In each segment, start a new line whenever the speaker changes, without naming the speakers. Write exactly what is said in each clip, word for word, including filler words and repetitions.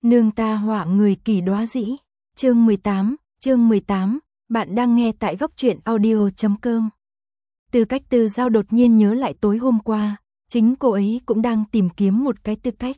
Nương ta họa người kỳ đóa dĩ. Chương mười tám, chương mười tám, bạn đang nghe tại góc truyện audio chấm com. Tư Cách Tư Giao đột nhiên nhớ lại tối hôm qua, chính cô ấy cũng đang tìm kiếm một cái tư cách.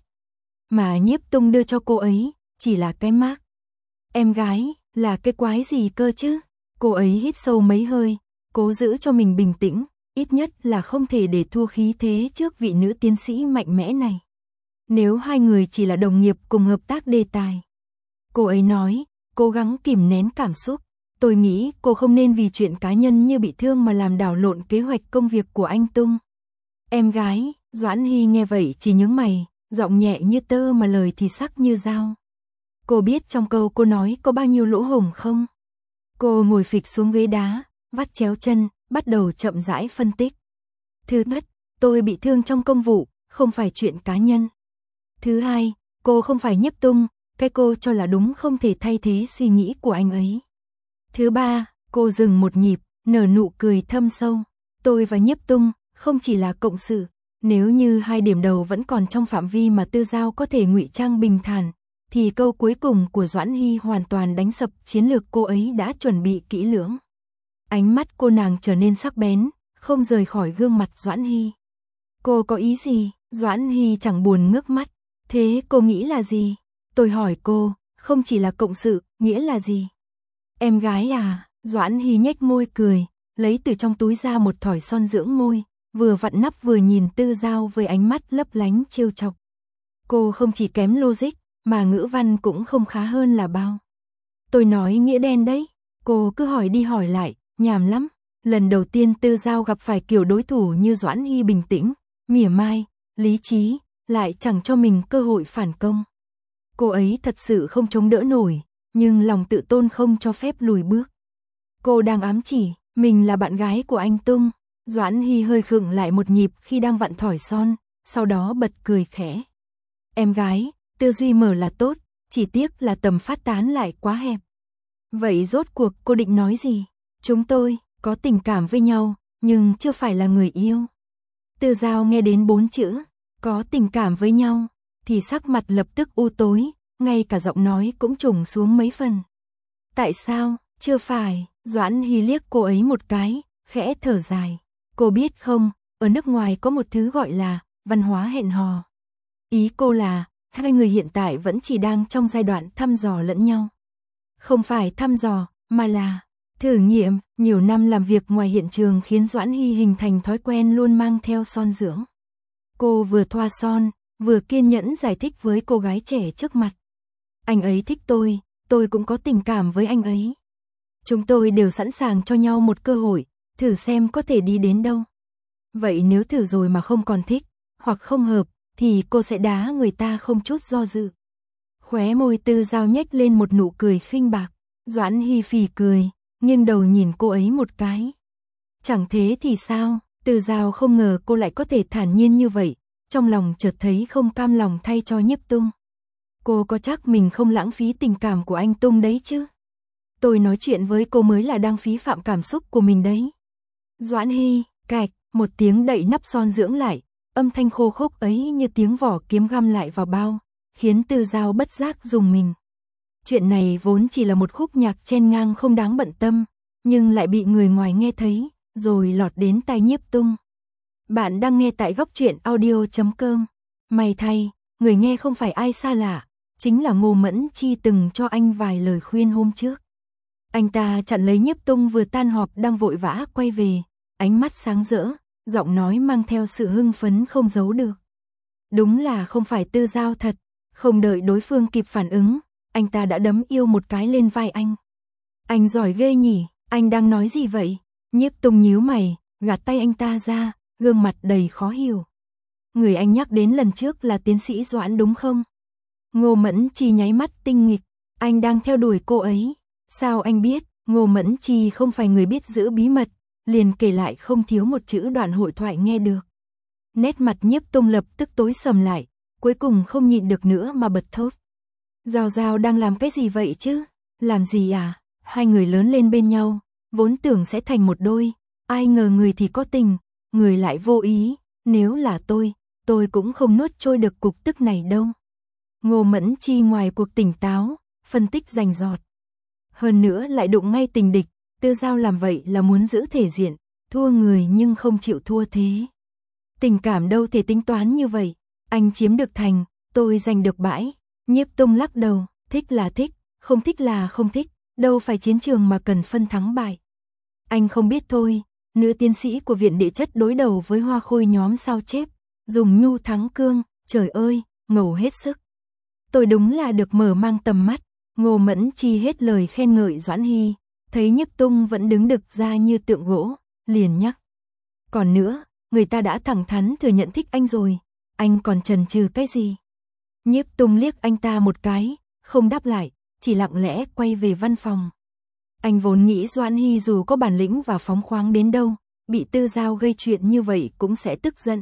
Mà Nhiếp Tung đưa cho cô ấy, chỉ là cái mác. Em gái, là cái quái gì cơ chứ? Cô ấy hít sâu mấy hơi, cố giữ cho mình bình tĩnh, ít nhất là không thể để thua khí thế trước vị nữ tiến sĩ mạnh mẽ này. Nếu hai người chỉ là đồng nghiệp cùng hợp tác đề tài. Cô ấy nói, cố gắng kìm nén cảm xúc. Tôi nghĩ cô không nên vì chuyện cá nhân như bị thương mà làm đảo lộn kế hoạch công việc của anh Tung. Em gái, Doãn Hy nghe vậy chỉ nhướng mày, giọng nhẹ như tơ mà lời thì sắc như dao. Cô biết trong câu cô nói có bao nhiêu lỗ hổng không? Cô ngồi phịch xuống ghế đá, vắt chéo chân, bắt đầu chậm rãi phân tích. Thứ nhất, tôi bị thương trong công vụ, không phải chuyện cá nhân. Thứ hai, cô không phải Nhiếp Tung, cái cô cho là đúng không thể thay thế suy nghĩ của anh ấy. Thứ ba, cô dừng một nhịp, nở nụ cười thâm sâu. Tôi và Nhiếp Tung không chỉ là cộng sự, nếu như hai điểm đầu vẫn còn trong phạm vi mà Tư Giao có thể ngụy trang bình thản, thì câu cuối cùng của Doãn Hy hoàn toàn đánh sập chiến lược cô ấy đã chuẩn bị kỹ lưỡng. Ánh mắt cô nàng trở nên sắc bén, không rời khỏi gương mặt Doãn Hy. Cô có ý gì? Doãn Hy chẳng buồn ngước mắt. Thế cô nghĩ là gì? Tôi hỏi cô, không chỉ là cộng sự, nghĩa là gì? Em gái à? Doãn Hy nhếch môi cười, lấy từ trong túi ra một thỏi son dưỡng môi, vừa vặn nắp vừa nhìn Tư Giao với ánh mắt lấp lánh trêu chọc. Cô không chỉ kém logic, mà ngữ văn cũng không khá hơn là bao. Tôi nói nghĩa đen đấy, cô cứ hỏi đi hỏi lại, nhàm lắm. Lần đầu tiên Tư Giao gặp phải kiểu đối thủ như Doãn Hy bình tĩnh, mỉa mai, lý trí, lại chẳng cho mình cơ hội phản công. Cô ấy thật sự không chống đỡ nổi, nhưng lòng tự tôn không cho phép lùi bước. Cô đang ám chỉ, mình là bạn gái của anh Tung. Doãn Hy hơi khựng lại một nhịp khi đang vặn thỏi son, sau đó bật cười khẽ. Em gái, tư duy mở là tốt, chỉ tiếc là tầm phát tán lại quá hẹp. Vậy rốt cuộc cô định nói gì? Chúng tôi có tình cảm với nhau, nhưng chưa phải là người yêu. Tư Giao nghe đến bốn chữ có tình cảm với nhau, thì sắc mặt lập tức u tối, ngay cả giọng nói cũng trùng xuống mấy phần. Tại sao, chưa phải? Doãn Hy liếc cô ấy một cái, khẽ thở dài. Cô biết không, ở nước ngoài có một thứ gọi là văn hóa hẹn hò. Ý cô là, hai người hiện tại vẫn chỉ đang trong giai đoạn thăm dò lẫn nhau. Không phải thăm dò, mà là thử nghiệm. Nhiều năm làm việc ngoài hiện trường khiến Doãn Hy hình thành thói quen luôn mang theo son dưỡng. Cô vừa thoa son, vừa kiên nhẫn giải thích với cô gái trẻ trước mặt. Anh ấy thích tôi, tôi cũng có tình cảm với anh ấy. Chúng tôi đều sẵn sàng cho nhau một cơ hội, thử xem có thể đi đến đâu. Vậy nếu thử rồi mà không còn thích, hoặc không hợp, thì cô sẽ đá người ta không chút do dự. Khóe môi Tư Giao nhếch lên một nụ cười khinh bạc. Doãn Hy phì cười, nghiêng đầu nhìn cô ấy một cái. Chẳng thế thì sao? Tư Giao không ngờ cô lại có thể thản nhiên như vậy, trong lòng chợt thấy không cam lòng thay cho Nhiếp Tung. Cô có chắc mình không lãng phí tình cảm của anh Tung đấy chứ? Tôi nói chuyện với cô mới là đang phí phạm cảm xúc của mình đấy. Doãn Hy, cạch, một tiếng đậy nắp son dưỡng lại, âm thanh khô khốc ấy như tiếng vỏ kiếm găm lại vào bao, khiến Tư Giao bất giác rùng mình. Chuyện này vốn chỉ là một khúc nhạc chen ngang không đáng bận tâm, nhưng lại bị người ngoài nghe thấy, rồi lọt đến tai Nhiếp Tung. Bạn đang nghe tại góc truyện audio chấm com. May thay, người nghe không phải ai xa lạ, chính là Ngô Mẫn Chi từng cho anh vài lời khuyên hôm trước. Anh ta chặn lấy Nhiếp Tung vừa tan họp đang vội vã quay về, ánh mắt sáng rỡ, giọng nói mang theo sự hưng phấn không giấu được. Đúng là không phải Tư Giao thật, không đợi đối phương kịp phản ứng, anh ta đã đấm yêu một cái lên vai anh. Anh giỏi ghê nhỉ, anh đang nói gì vậy? Nhiếp Tung nhíu mày, gạt tay anh ta ra, gương mặt đầy khó hiểu. Người anh nhắc đến lần trước là tiến sĩ Doãn đúng không? Ngô Mẫn Chi nháy mắt tinh nghịch, anh đang theo đuổi cô ấy. Sao anh biết? Ngô Mẫn Chi không phải người biết giữ bí mật, liền kể lại không thiếu một chữ đoạn hội thoại nghe được. Nét mặt Nhiếp Tung lập tức tối sầm lại, cuối cùng không nhịn được nữa mà bật thốt. Giao Giao đang làm cái gì vậy chứ? Làm gì à? Hai người lớn lên bên nhau, vốn tưởng sẽ thành một đôi, ai ngờ người thì có tình, người lại vô ý, nếu là tôi, tôi cũng không nuốt trôi được cục tức này đâu. Ngô Mẫn Chi ngoài cuộc tỉnh táo, phân tích rành rọt. Hơn nữa lại đụng ngay tình địch, Tư Giao làm vậy là muốn giữ thể diện, thua người nhưng không chịu thua thế. Tình cảm đâu thể tính toán như vậy, anh chiếm được thành, tôi giành được bãi. Nhiếp Tung lắc đầu, thích là thích, không thích là không thích, đâu phải chiến trường mà cần phân thắng bại. Anh không biết thôi, nữ tiến sĩ của Viện Địa chất đối đầu với Hoa Khôi nhóm sao chép, dùng nhu thắng cương, trời ơi, ngầu hết sức. Tôi đúng là được mở mang tầm mắt. Ngô Mẫn Chi hết lời khen ngợi Doãn Hy, thấy Nhiếp Tung vẫn đứng đực ra như tượng gỗ, liền nhắc. Còn nữa, người ta đã thẳng thắn thừa nhận thích anh rồi, anh còn chần chừ cái gì? Nhiếp Tung liếc anh ta một cái, không đáp lại, chỉ lặng lẽ quay về văn phòng. Anh vốn nghĩ Doãn Hy dù có bản lĩnh và phóng khoáng đến đâu, bị Tư Giao gây chuyện như vậy cũng sẽ tức giận.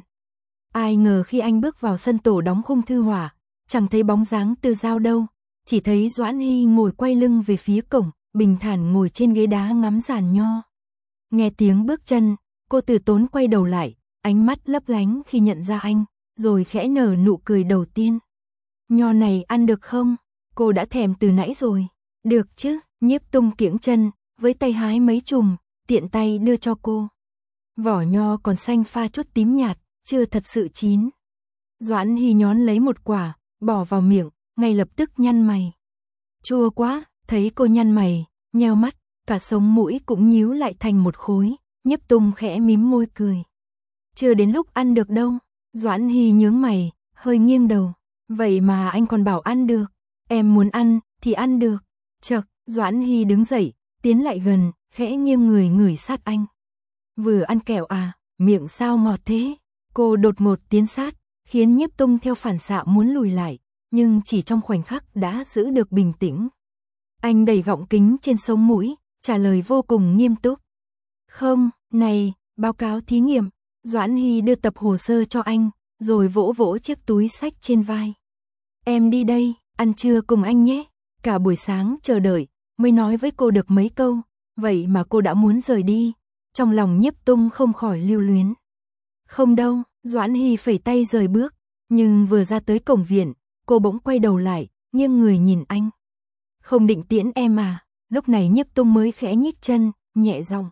Ai ngờ khi anh bước vào sân tổ đóng khung thư họa, chẳng thấy bóng dáng Tư Giao đâu, chỉ thấy Doãn Hy ngồi quay lưng về phía cổng, bình thản ngồi trên ghế đá ngắm giàn nho. Nghe tiếng bước chân, cô từ tốn quay đầu lại, ánh mắt lấp lánh khi nhận ra anh, rồi khẽ nở nụ cười đầu tiên. Nho này ăn được không? Cô đã thèm từ nãy rồi. Được chứ, Nhiếp Tung kiễng chân, với tay hái mấy chùm, tiện tay đưa cho cô. Vỏ nho còn xanh pha chút tím nhạt, chưa thật sự chín. Doãn Hy nhón lấy một quả, bỏ vào miệng, ngay lập tức nhăn mày. Chua quá, thấy cô nhăn mày, nheo mắt, cả sống mũi cũng nhíu lại thành một khối, Nhiếp Tung khẽ mím môi cười. Chưa đến lúc ăn được đâu. Doãn Hy nhướng mày, hơi nghiêng đầu. Vậy mà anh còn bảo ăn được. Em muốn ăn, thì ăn được. Chợt, Doãn Hy đứng dậy, tiến lại gần, khẽ nghiêng người ngửi sát anh. Vừa ăn kẹo à, miệng sao ngọt thế? Cô đột ngột tiến sát, khiến Nhiếp Tung theo phản xạ muốn lùi lại, nhưng chỉ trong khoảnh khắc đã giữ được bình tĩnh. Anh đẩy gọng kính trên sống mũi, trả lời vô cùng nghiêm túc. Không, này, báo cáo thí nghiệm. Doãn Hy đưa tập hồ sơ cho anh, rồi vỗ vỗ chiếc túi xách trên vai. Em đi đây, ăn trưa cùng anh nhé. Cả buổi sáng chờ đợi, mới nói với cô được mấy câu, vậy mà cô đã muốn rời đi. Trong lòng Nhiếp Tung không khỏi lưu luyến. Không đâu, Doãn Hy phẩy tay rời bước, nhưng vừa ra tới cổng viện, cô bỗng quay đầu lại, nghiêng người nhìn anh. Không định tiễn em à? Lúc này Nhiếp Tung mới khẽ nhích chân, nhẹ giọng.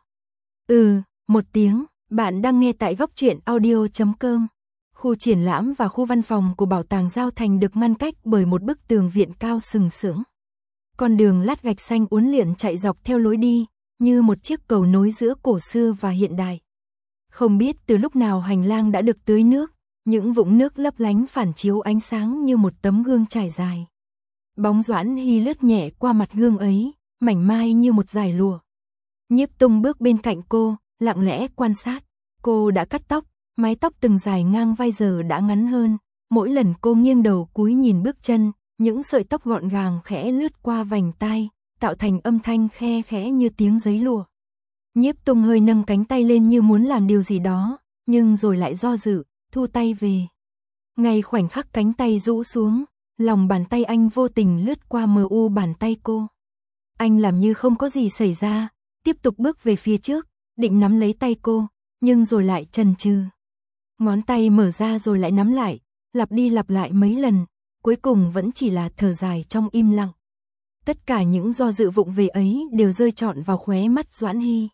Ừ, một tiếng. Bạn đang nghe tại góc truyện audio chấm com. Khu triển lãm và khu văn phòng của Bảo tàng Giao Thành được ngăn cách bởi một bức tường viện cao sừng sững. Con đường lát gạch xanh uốn lượn chạy dọc theo lối đi, như một chiếc cầu nối giữa cổ xưa và hiện đại. Không biết từ lúc nào hành lang đã được tưới nước, những vũng nước lấp lánh phản chiếu ánh sáng như một tấm gương trải dài. Bóng Doãn Hy lướt nhẹ qua mặt gương ấy, mảnh mai như một dải lụa. Nhiếp Tung bước bên cạnh cô, lặng lẽ quan sát. Cô đã cắt tóc, mái tóc từng dài ngang vai giờ đã ngắn hơn. Mỗi lần cô nghiêng đầu cúi nhìn bước chân, những sợi tóc gọn gàng khẽ lướt qua vành tai, tạo thành âm thanh khe khẽ như tiếng giấy lụa. Nhiếp Tung hơi nâng cánh tay lên như muốn làm điều gì đó, nhưng rồi lại do dự, thu tay về. Ngay khoảnh khắc cánh tay rũ xuống, lòng bàn tay anh vô tình lướt qua mờ u bàn tay cô. Anh làm như không có gì xảy ra, tiếp tục bước về phía trước, định nắm lấy tay cô, nhưng rồi lại chần chừ. Ngón tay mở ra rồi lại nắm lại, lặp đi lặp lại mấy lần, cuối cùng vẫn chỉ là thở dài trong im lặng. Tất cả những do dự vụng về ấy đều rơi trọn vào khóe mắt Doãn Hy.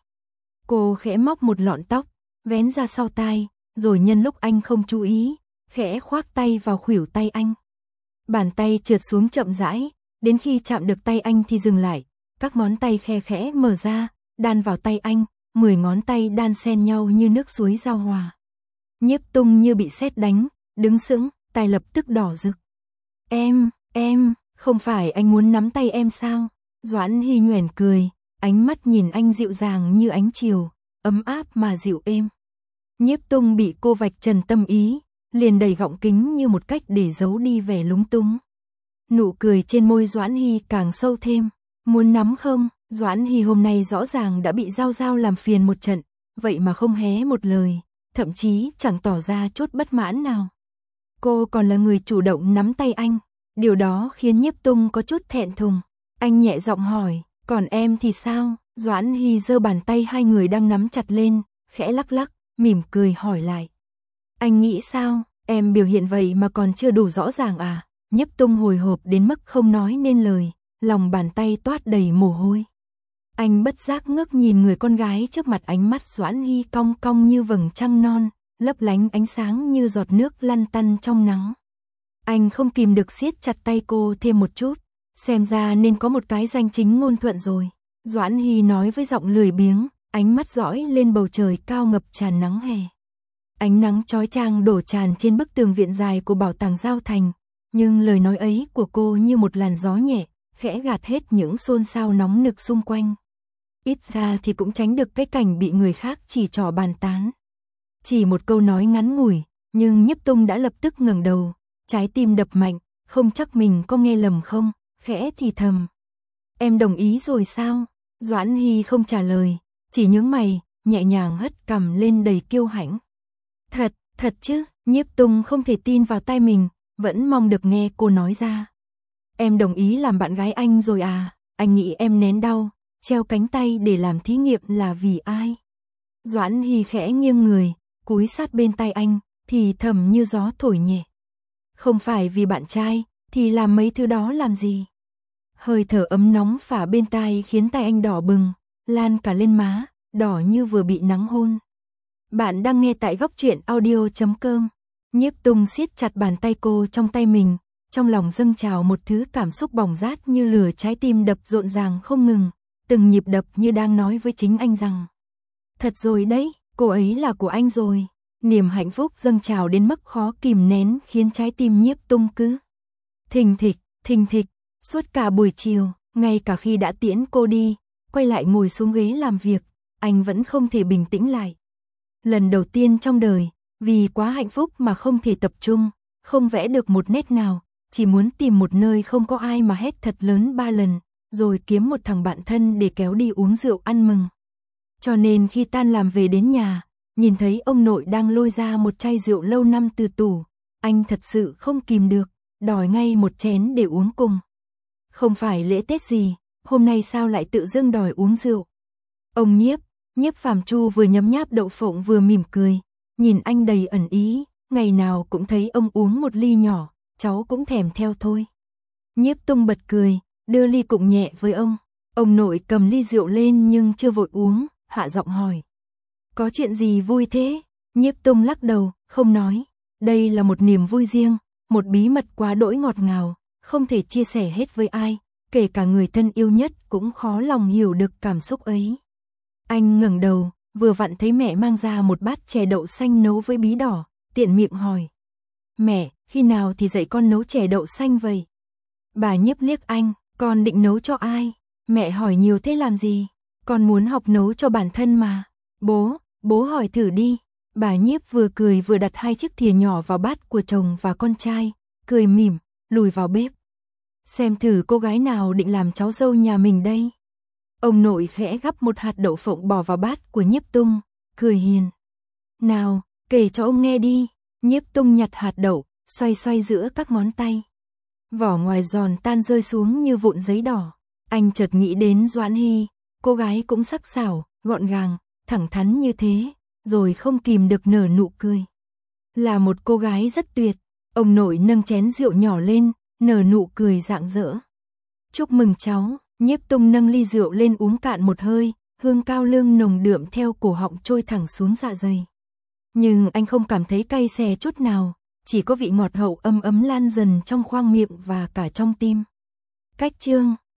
Cô khẽ móc một lọn tóc, vén ra sau tai, rồi nhân lúc anh không chú ý, khẽ khoác tay vào khuỷu tay anh. Bàn tay trượt xuống chậm rãi, đến khi chạm được tay anh thì dừng lại, các ngón tay khe khẽ mở ra, đan vào tay anh, mười ngón tay đan xen nhau như nước suối giao hòa. Nhiếp Tung như bị sét đánh, đứng sững, tai lập tức đỏ rực. Em, em, không phải anh muốn nắm tay em sao? Doãn Hy nhoẻn cười, ánh mắt nhìn anh dịu dàng như ánh chiều, ấm áp mà dịu êm. Nhiếp Tung bị cô vạch trần tâm ý, liền đẩy gọng kính như một cách để giấu đi vẻ lúng túng. Nụ cười trên môi Doãn Hy càng sâu thêm. Muốn nắm không? Doãn Hy hôm nay rõ ràng đã bị Giao Giao làm phiền một trận, vậy mà không hé một lời, thậm chí chẳng tỏ ra chút bất mãn nào. Cô còn là người chủ động nắm tay anh, điều đó khiến Nhiếp Tung có chút thẹn thùng. Anh nhẹ giọng hỏi, còn em thì sao? Doãn Hy giơ bàn tay hai người đang nắm chặt lên, khẽ lắc lắc, mỉm cười hỏi lại. Anh nghĩ sao? Em biểu hiện vậy mà còn chưa đủ rõ ràng à? Nhiếp Tung hồi hộp đến mức không nói nên lời, lòng bàn tay toát đầy mồ hôi. Anh bất giác ngước nhìn người con gái trước mặt, ánh mắt Doãn Hy cong cong như vầng trăng non, lấp lánh ánh sáng như giọt nước lăn tăn trong nắng. Anh không kìm được siết chặt tay cô thêm một chút, xem ra nên có một cái danh chính ngôn thuận rồi. Doãn Hy nói với giọng lười biếng, ánh mắt dõi lên bầu trời cao ngập tràn nắng hè. Ánh nắng chói chang đổ tràn trên bức tường viện dài của bảo tàng Giao Thành, nhưng lời nói ấy của cô như một làn gió nhẹ, khẽ gạt hết những xôn xao nóng nực xung quanh. Ít ra thì cũng tránh được cái cảnh bị người khác chỉ trỏ bàn tán. Chỉ một câu nói ngắn ngủi, nhưng Nhiếp Tung đã lập tức ngẩng đầu, trái tim đập mạnh, không chắc mình có nghe lầm không, khẽ thì thầm. Em đồng ý rồi sao? Doãn Hy không trả lời, chỉ nhướng mày, nhẹ nhàng hất cằm lên đầy kiêu hãnh. Thật, thật chứ, Nhiếp Tung không thể tin vào tai mình, vẫn mong được nghe cô nói ra. Em đồng ý làm bạn gái anh rồi à, anh nghĩ em nén đau, treo cánh tay để làm thí nghiệm là vì ai? Doãn Hy khẽ nghiêng người, cúi sát bên tai anh, thì thầm như gió thổi nhẹ. Không phải vì bạn trai, thì làm mấy thứ đó làm gì? Hơi thở ấm nóng phả bên tai khiến tai anh đỏ bừng, lan cả lên má, đỏ như vừa bị nắng hôn. Bạn đang nghe tại góc truyện audio chấm com. Nhiếp Tung siết chặt bàn tay cô trong tay mình, trong lòng dâng trào một thứ cảm xúc bỏng rát như lửa, trái tim đập rộn ràng không ngừng, từng nhịp đập như đang nói với chính anh rằng: thật rồi đấy, cô ấy là của anh rồi. Niềm hạnh phúc dâng trào đến mức khó kìm nén khiến trái tim Nhiếp Tung cứ thình thịch, thình thịch. Suốt cả buổi chiều, ngay cả khi đã tiễn cô đi, quay lại ngồi xuống ghế làm việc, anh vẫn không thể bình tĩnh lại. Lần đầu tiên trong đời, vì quá hạnh phúc mà không thể tập trung, không vẽ được một nét nào, chỉ muốn tìm một nơi không có ai mà hét thật lớn ba lần, rồi kiếm một thằng bạn thân để kéo đi uống rượu ăn mừng. Cho nên khi tan làm về đến nhà, nhìn thấy ông nội đang lôi ra một chai rượu lâu năm từ tủ, anh thật sự không kìm được, đòi ngay một chén để uống cùng. Không phải lễ Tết gì, hôm nay sao lại tự dưng đòi uống rượu? Ông Nhiếp, Nhiếp Phàm Chu vừa nhấm nháp đậu phộng vừa mỉm cười, nhìn anh đầy ẩn ý, ngày nào cũng thấy ông uống một ly nhỏ, cháu cũng thèm theo thôi. Nhiếp Tung bật cười, đưa ly cụng nhẹ với ông. Ông nội cầm ly rượu lên nhưng chưa vội uống, hạ giọng hỏi: có chuyện gì vui thế? Nhiếp Tung lắc đầu, không nói. Đây là một niềm vui riêng, một bí mật quá đỗi ngọt ngào, không thể chia sẻ hết với ai, kể cả người thân yêu nhất cũng khó lòng hiểu được cảm xúc ấy. Anh ngẩng đầu, vừa vặn thấy mẹ mang ra một bát chè đậu xanh nấu với bí đỏ, tiện miệng hỏi: mẹ, khi nào thì dạy con nấu chè đậu xanh vậy? Bà Nhiếp liếc anh, con định nấu cho ai? Mẹ hỏi nhiều thế làm gì? Con muốn học nấu cho bản thân mà. Bố, bố hỏi thử đi. Bà Nhiếp vừa cười vừa đặt hai chiếc thìa nhỏ vào bát của chồng và con trai, cười mỉm, lùi vào bếp. Xem thử cô gái nào định làm cháu dâu nhà mình đây. Ông nội khẽ gắp một hạt đậu phộng bỏ vào bát của Nhiếp Tung, cười hiền. Nào, kể cho ông nghe đi. Nhiếp Tung nhặt hạt đậu, xoay xoay giữa các ngón tay. Vỏ ngoài giòn tan rơi xuống như vụn giấy đỏ. Anh chợt nghĩ đến Doãn Hy, cô gái cũng sắc sảo, gọn gàng, thẳng thắn như thế, rồi không kìm được nở nụ cười. Là một cô gái rất tuyệt. Ông nội nâng chén rượu nhỏ lên, nở nụ cười rạng rỡ. Chúc mừng cháu. Nhiếp Tung nâng ly rượu lên uống cạn một hơi, hương cao lương nồng đượm theo cổ họng trôi thẳng xuống dạ dày. Nhưng anh không cảm thấy cay xè chút nào, chỉ có vị ngọt hậu ấm ấm lan dần trong khoang miệng và cả trong tim. Cách chương